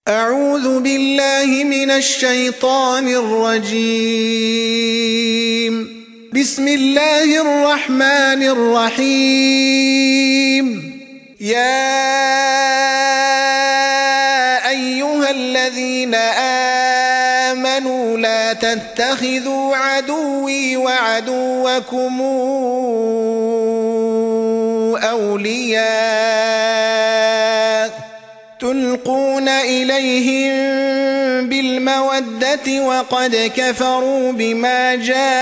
أعوذ بالله من الشيطان الرجيم. بسم الله الرحمن الرحيم. يا أيها الذين آمنوا لا تتخذوا عدوي وعدوكم أولياء تلقون إليهم بالمودة وقد كفروا بما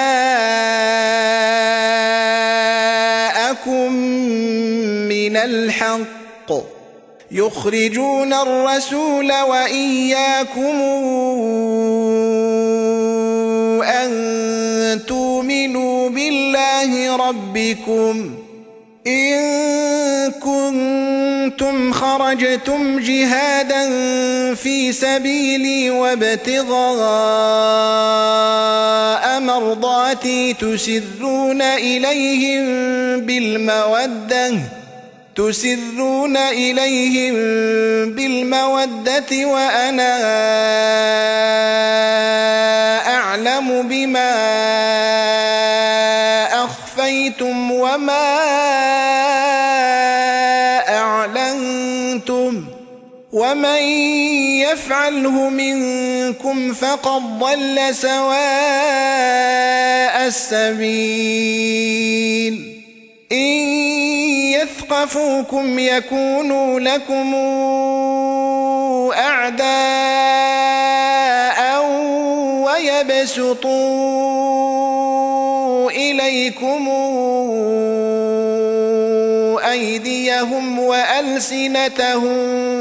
جاءكم من الحق يخرجون الرسول وإياكم أن تؤمنوا بالله ربكم إن كنتم خرجتم جهادا في سبيلي وابتغاء مرضاتي تسرون إليهم بالمودة وأنا أعلم بما أخفيتم وما أعلنتم ومن يفعله منكم فقد ضل سواء السبيل. إن يثقفوكم يكونوا لكم أعداء ويبسطوا إليكم أيديهم وألسنتهم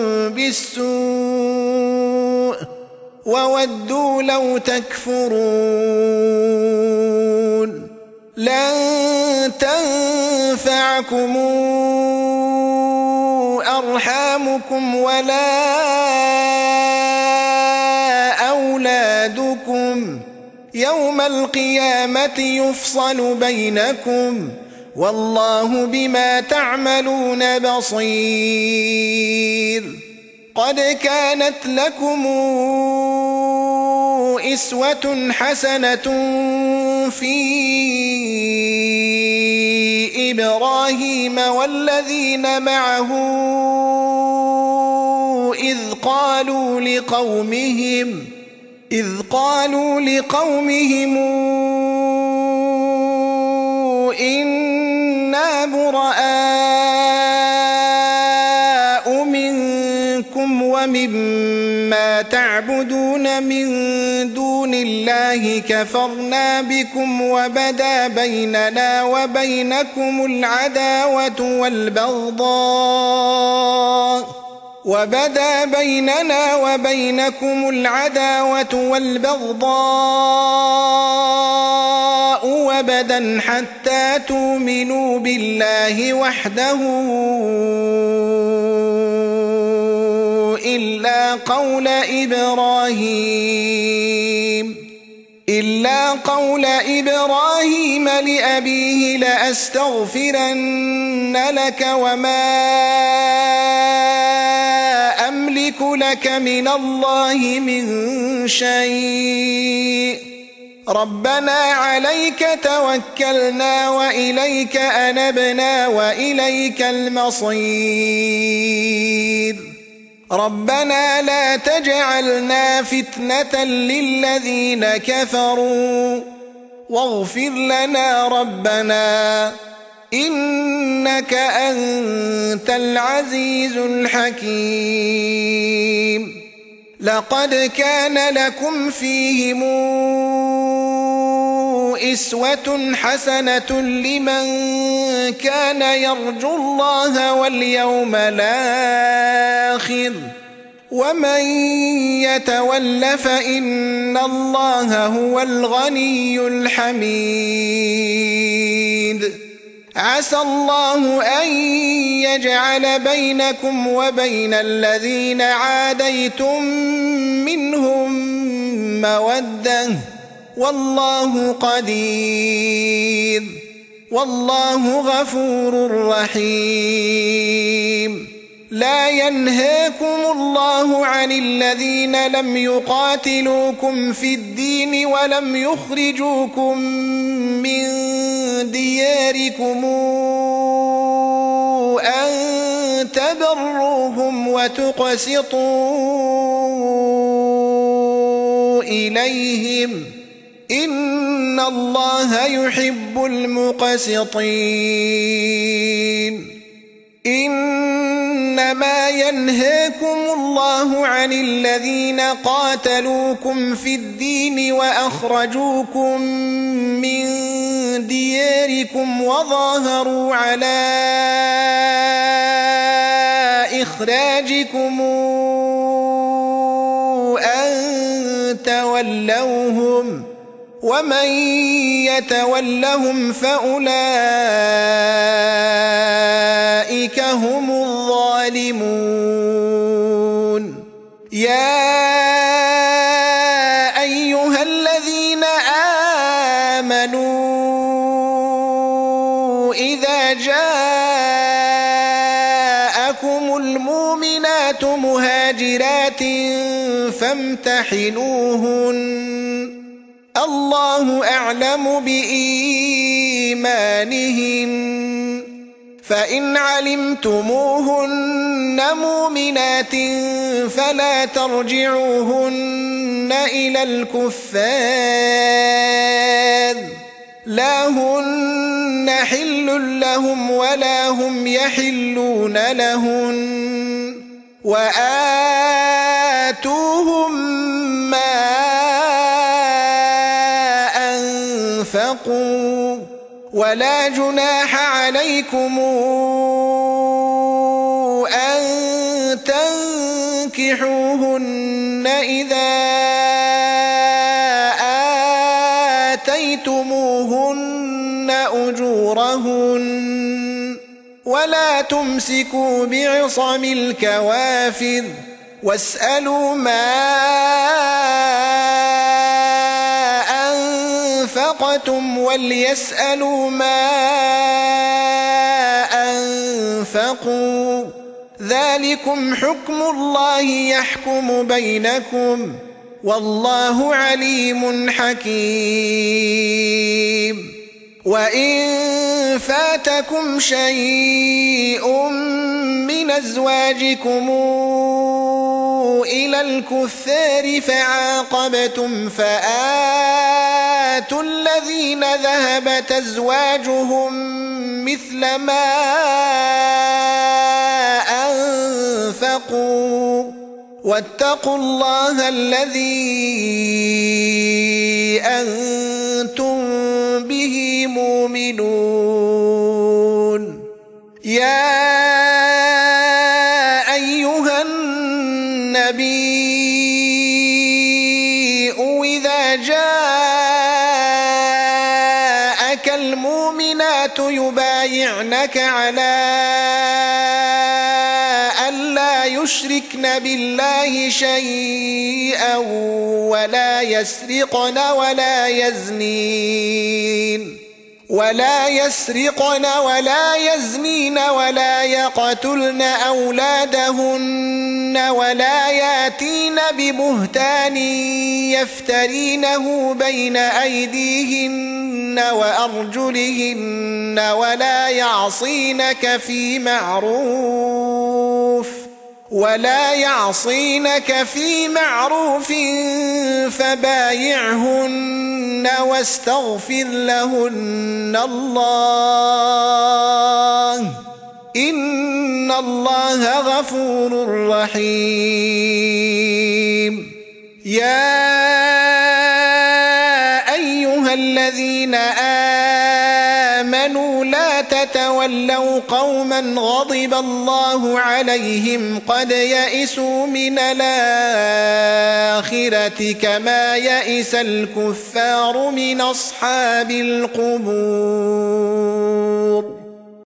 بالسوء وودوا لو تكفرون. لن تنفعكم أرحامكم ولا أولادكم يوم القيامة يفصل بينكم والله بما تعملون بصير. قد كانت لكم أسوة حسنة في إبراهيم والذين معه إذ قالوا لقومهم إنا براء منكم ومما تعبدون من دون الله كفرنا بكم وبدا بيننا وبينكم العداوة والبغضاء وبدا حتى تؤمنوا بالله وحده إلا قول إبراهيم لأبيه لأستغفرن لك وما أملك لك من الله من شيء ربنا عليك توكلنا وإليك أنبنا وإليك المصير. ربنا لا تجعلنا فتنة للذين كفروا واغفر لنا ربنا إنك أنت العزيز الحكيم. لقد كان لكم فيهم أسوة حسنة لمن كان يرجو الله واليوم الآخر ومن يتول فإن الله هو الغني الحميد. عسى الله أن يجعل بينكم وبين الذين عاديتم منهم مودة والله قدير والله غفور رحيم. لا ينهاكم الله عن الذين لم يقاتلوكم في الدين ولم يخرجوكم من دياركم أن تبروهم وتقسطوا إليهم إن الله يحب المقسطين. إنما ينهاكم الله عن الذين قاتلوكم في الدين وأخرجوكم من دياركم وظاهروا على إخراجكم أن تولوهم ومن يتولهم فأولئك هم الظالمون. يا أيها الذين آمنوا إذا جاءكم المؤمنات مهاجرات فامتحنوهن الله أعلم بإيمانهن فإن علمتموهن مؤمنات فلا ترجعوهن إلى الكفار لا هن حل لهم ولا هم يحلون لهن وآتوهم ما أنفقوا ولا جناح عليكم أن تنكحوهن إذا آتيتموهن أجورهن ولا تمسكوا بعصم الكوافر واسألوا ما أنفقتم وليسألوا ما أنفقوا ذلكم حكم الله يحكم بينكم والله عليم حكيم. وإن فاتكم شيء من أزواجكم إلى الكفار فعاقبتم فآتوا الذين ذهبت أزواجهم مثل ما أنفقوا واتقوا الله الذي أنتم به مؤمنون. يا أيها النبي إذا جاءك المؤمنات يبايعنك على ألا يشركن بالله شيئا ولا يسرقن ولا يزنين ولا يقتلن أولادهن ولا ياتين ببهتان يفترينه بين أيديهن وأرجلهن ولا يعصينك في معروف فبايعهن واستغفر لهن الله إن الله غفور رحيم. يا أيها الذين آمنوا لا تتولوا قوما غضب الله عليهم قد يئسوا من الآخرة كما يئس الكفار من أصحاب القبور.